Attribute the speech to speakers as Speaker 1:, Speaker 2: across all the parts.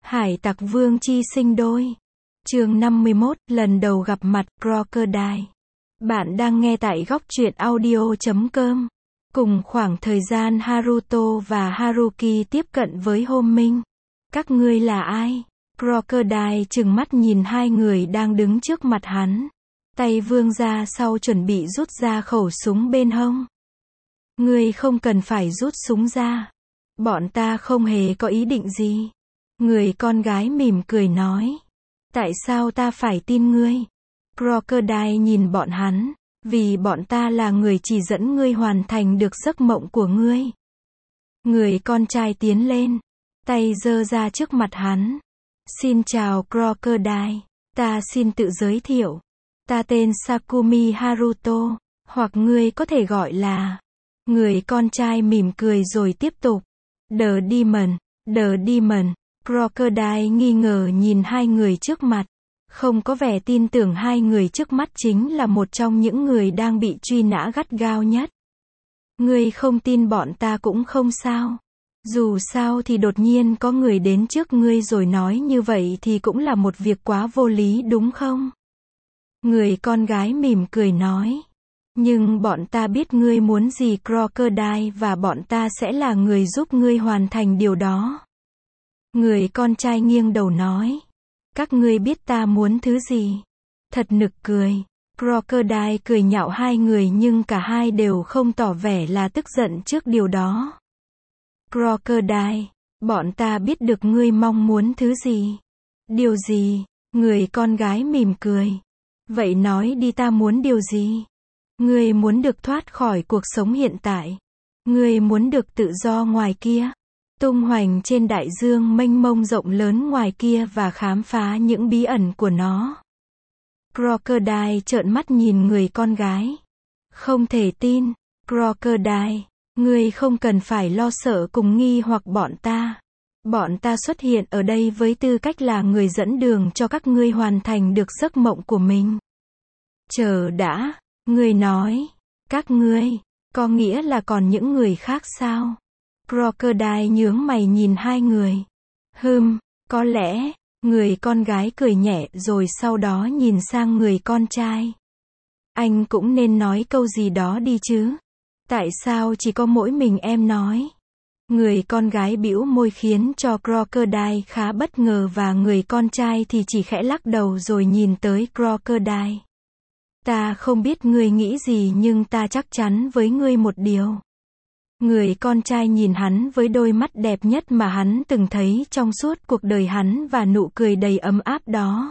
Speaker 1: Hải tặc vương chi sinh đôi. Chương 51, lần đầu gặp mặt Crocodile. Bạn đang nghe tại góc truyện audio.com. Cùng khoảng thời gian Haruto và Haruki tiếp cận với Hôm Minh. Các ngươi là ai? Crocodile trừng mắt nhìn hai người đang đứng trước mặt hắn. Tay vươn ra sau chuẩn bị rút ra khẩu súng bên hông. Ngươi không cần phải rút súng ra. Bọn ta không hề có ý định gì. Người con gái mỉm cười nói. Tại sao ta phải tin ngươi? Crocodile nhìn bọn hắn. Vì bọn ta là người chỉ dẫn ngươi hoàn thành được giấc mộng của ngươi. Người con trai tiến lên. Tay giơ ra trước mặt hắn. Xin chào Crocodile. Ta xin tự giới thiệu. Ta tên Sakumi Haruto. Hoặc ngươi có thể gọi là. Người con trai mỉm cười rồi tiếp tục. The Demon. The Demon. Crocodile nghi ngờ nhìn hai người trước mặt. Không có vẻ tin tưởng hai người trước mắt chính là một trong những người đang bị truy nã gắt gao nhất. Ngươi không tin bọn ta cũng không sao. Dù sao thì đột nhiên có người đến trước ngươi rồi nói như vậy thì cũng là một việc quá vô lý đúng không? Người con gái mỉm cười nói. Nhưng bọn ta biết ngươi muốn gì Crocodile và bọn ta sẽ là người giúp ngươi hoàn thành điều đó. Người con trai nghiêng đầu nói. Các ngươi biết ta muốn thứ gì? Thật nực cười. Crocodile cười nhạo hai người nhưng cả hai đều không tỏ vẻ là tức giận trước điều đó. Crocodile, bọn ta biết được ngươi mong muốn thứ gì. Điều gì? Người con gái mỉm cười. Vậy nói đi ta muốn điều gì? Ngươi muốn được thoát khỏi cuộc sống hiện tại. Ngươi muốn được tự do ngoài kia. Tung hoành trên đại dương mênh mông rộng lớn ngoài kia và khám phá những bí ẩn của nó. Crocodile trợn mắt nhìn người con gái. Không thể tin. Crocodile, ngươi không cần phải lo sợ cùng nghi hoặc bọn ta. Bọn ta xuất hiện ở đây với tư cách là người dẫn đường cho các ngươi hoàn thành được giấc mộng của mình. Chờ đã, ngươi nói, các ngươi, có nghĩa là còn những người khác sao? Crocodile nhướng mày nhìn hai người. Có lẽ, người con gái cười nhẹ rồi sau đó nhìn sang người con trai. Anh cũng nên nói câu gì đó đi chứ. Tại sao chỉ có mỗi mình em nói? Người con gái bĩu môi khiến cho Crocodile khá bất ngờ và người con trai thì chỉ khẽ lắc đầu rồi nhìn tới Crocodile. Ta không biết ngươi nghĩ gì nhưng ta chắc chắn với ngươi một điều. Người con trai nhìn hắn với đôi mắt đẹp nhất mà hắn từng thấy trong suốt cuộc đời hắn và nụ cười đầy ấm áp đó.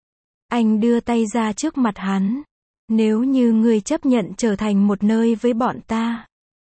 Speaker 1: Anh đưa tay ra trước mặt hắn. Nếu như ngươi chấp nhận trở thành một nơi với bọn ta.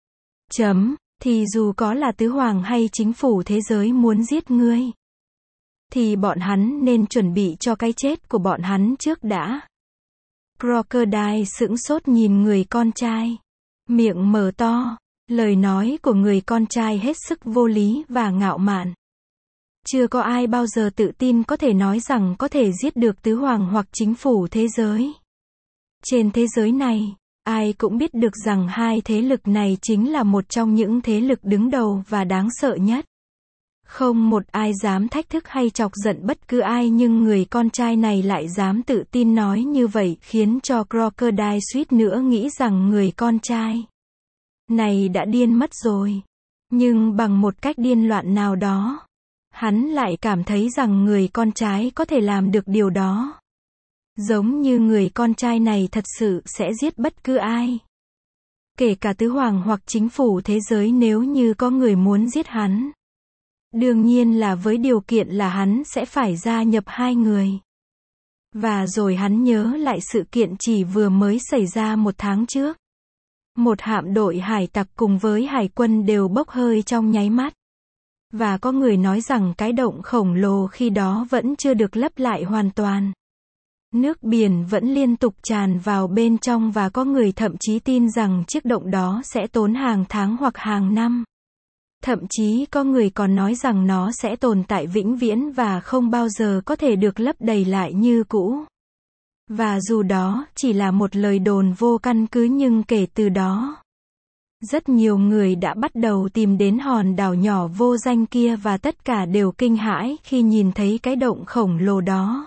Speaker 1: Thì dù có là tứ hoàng hay chính phủ thế giới muốn giết ngươi. Thì bọn hắn nên chuẩn bị cho cái chết của bọn hắn trước đã. Crocodile sững sốt nhìn người con trai. Miệng mở to. Lời nói của người con trai hết sức vô lý và ngạo mạn. Chưa có ai bao giờ tự tin có thể nói rằng có thể giết được tứ hoàng hoặc chính phủ thế giới. Trên thế giới này, ai cũng biết được rằng hai thế lực này chính là một trong những thế lực đứng đầu và đáng sợ nhất. Không một ai dám thách thức hay chọc giận bất cứ ai nhưng người con trai này lại dám tự tin nói như vậy khiến cho Crocodile suýt nữa nghĩ rằng người con trai này đã điên mất rồi. Nhưng bằng một cách điên loạn nào đó, hắn lại cảm thấy rằng người con trai có thể làm được điều đó. Giống như người con trai này thật sự sẽ giết bất cứ ai. Kể cả tứ hoàng hoặc chính phủ thế giới nếu như có người muốn giết hắn. Đương nhiên là với điều kiện là hắn sẽ phải gia nhập hai người. Và rồi hắn nhớ lại sự kiện chỉ vừa mới xảy ra một tháng trước. Một hạm đội hải tặc cùng với hải quân đều bốc hơi trong nháy mắt. Và có người nói rằng cái động khổng lồ khi đó vẫn chưa được lấp lại hoàn toàn. Nước biển vẫn liên tục tràn vào bên trong và có người thậm chí tin rằng chiếc động đó sẽ tốn hàng tháng hoặc hàng năm. Thậm chí có người còn nói rằng nó sẽ tồn tại vĩnh viễn và không bao giờ có thể được lấp đầy lại như cũ. Và dù đó chỉ là một lời đồn vô căn cứ nhưng kể từ đó, Rất nhiều người đã bắt đầu tìm đến hòn đảo nhỏ vô danh kia và tất cả đều kinh hãi khi nhìn thấy cái động khổng lồ đó.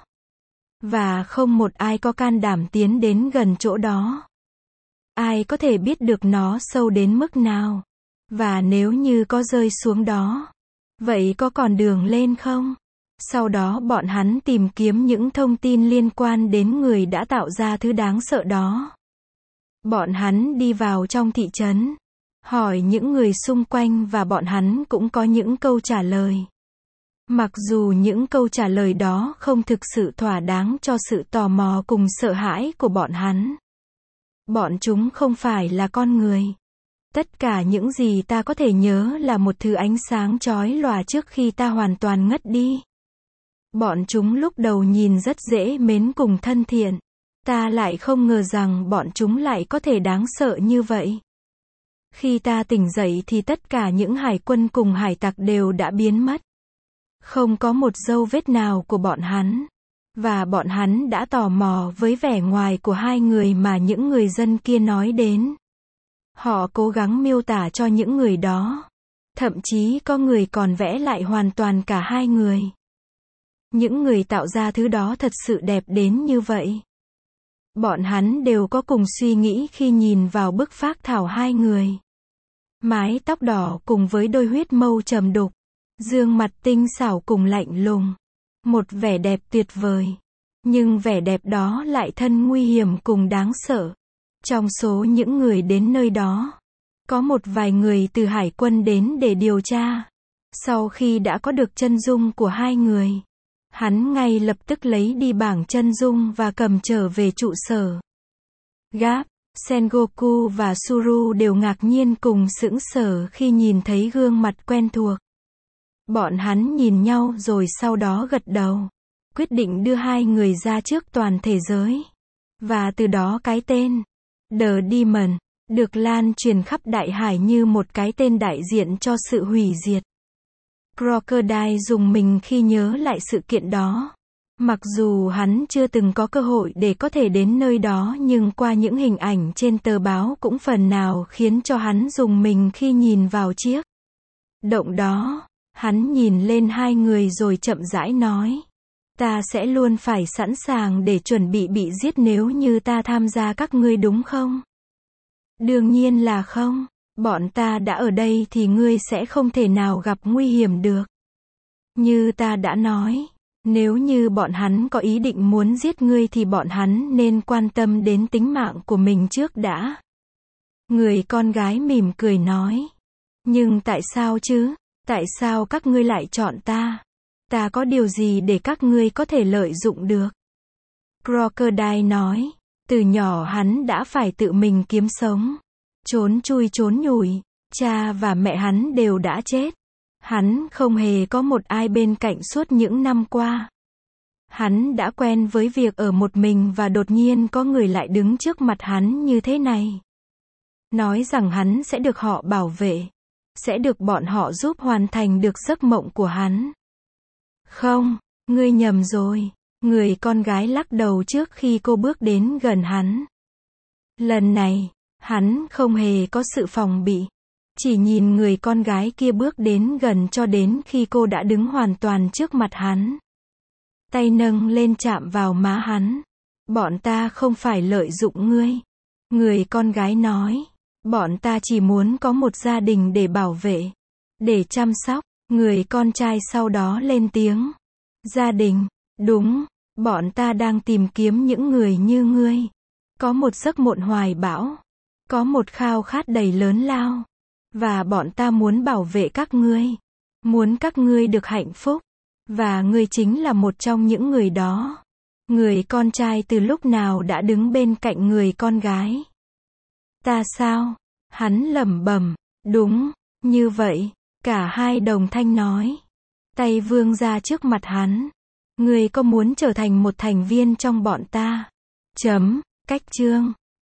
Speaker 1: Và không một ai có can đảm tiến đến gần chỗ đó. Ai có thể biết được nó sâu đến mức nào? Và nếu như có rơi xuống đó, vậy có còn đường lên không? Sau đó bọn hắn tìm kiếm những thông tin liên quan đến người đã tạo ra thứ đáng sợ đó. Bọn hắn đi vào trong thị trấn, hỏi những người xung quanh và bọn hắn cũng có những câu trả lời. Mặc dù những câu trả lời đó không thực sự thỏa đáng cho sự tò mò cùng sợ hãi của bọn hắn. Bọn chúng không phải là con người. Tất cả những gì ta có thể nhớ là một thứ ánh sáng chói lòa trước khi ta hoàn toàn ngất đi. Bọn chúng lúc đầu nhìn rất dễ mến cùng thân thiện. Ta lại không ngờ rằng bọn chúng lại có thể đáng sợ như vậy. Khi ta tỉnh dậy thì tất cả những hải quân cùng hải tặc đều đã biến mất. Không có một dấu vết nào của bọn hắn. Và bọn hắn đã tò mò với vẻ ngoài của hai người mà những người dân kia nói đến. Họ cố gắng miêu tả cho những người đó. Thậm chí có người còn vẽ lại hoàn toàn cả hai người. Những người tạo ra thứ đó thật sự đẹp đến như vậy. Bọn hắn đều có cùng suy nghĩ khi nhìn vào bức phác thảo hai người. Mái tóc đỏ cùng với đôi huyết mâu trầm đục. Dương mặt tinh xảo cùng lạnh lùng. Một vẻ đẹp tuyệt vời. Nhưng vẻ đẹp đó lại thân nguy hiểm cùng đáng sợ. Trong số những người đến nơi đó, có một vài người từ hải quân đến để điều tra. Sau khi đã có được chân dung của hai người, hắn ngay lập tức lấy đi bảng chân dung và cầm trở về trụ sở. Garp, Sengoku và Suru đều ngạc nhiên cùng sững sờ khi nhìn thấy gương mặt quen thuộc. Bọn hắn nhìn nhau rồi sau đó gật đầu, quyết định đưa hai người ra trước toàn thế giới. Và từ đó cái tên The Demon được lan truyền khắp đại hải như một cái tên đại diện cho sự hủy diệt. Crocodile rùng mình khi nhớ lại sự kiện đó. Mặc dù hắn chưa từng có cơ hội để có thể đến nơi đó, nhưng qua những hình ảnh trên tờ báo cũng phần nào khiến cho hắn rùng mình khi nhìn vào chiếc động đó. Hắn nhìn lên hai người rồi chậm rãi nói. Ta sẽ luôn phải sẵn sàng để chuẩn bị giết nếu như ta tham gia các ngươi đúng không? Đương nhiên là không. Bọn ta đã ở đây thì ngươi sẽ không thể nào gặp nguy hiểm được. Như ta đã nói, nếu như bọn hắn có ý định muốn giết ngươi thì bọn hắn nên quan tâm đến tính mạng của mình trước đã. Người con gái mỉm cười nói. Nhưng tại sao chứ? Tại sao các ngươi lại chọn ta? Ta có điều gì để các ngươi có thể lợi dụng được? Crocodile nói. Từ nhỏ hắn đã phải tự mình kiếm sống. Trốn chui trốn nhủi. Cha và mẹ hắn đều đã chết. Hắn không hề có một ai bên cạnh suốt những năm qua. Hắn đã quen với việc ở một mình và đột nhiên có người lại đứng trước mặt hắn như thế này. Nói rằng hắn sẽ được họ bảo vệ. Sẽ được bọn họ giúp hoàn thành được giấc mộng của hắn. Không, ngươi nhầm rồi. Người con gái lắc đầu trước khi cô bước đến gần hắn. Lần này, hắn không hề có sự phòng bị. Chỉ nhìn người con gái kia bước đến gần cho đến khi cô đã đứng hoàn toàn trước mặt hắn. Tay nâng lên chạm vào má hắn. Bọn ta không phải lợi dụng ngươi. Người con gái nói. Bọn ta chỉ muốn có một gia đình để bảo vệ. Để chăm sóc. Người con trai sau đó lên tiếng. Gia đình. Đúng. Bọn ta đang tìm kiếm những người như ngươi. Có một giấc mộng hoài bão. Có một khao khát đầy lớn lao. Và bọn ta muốn bảo vệ các ngươi. Muốn các ngươi được hạnh phúc. Và ngươi chính là một trong những người đó. Người con trai từ lúc nào đã đứng bên cạnh người con gái. Ta sao? Hắn lẩm bẩm. Đúng, như vậy. Cả hai đồng thanh nói. Tay vươn ra trước mặt hắn. Ngươi có muốn trở thành một thành viên trong bọn ta? Cách chương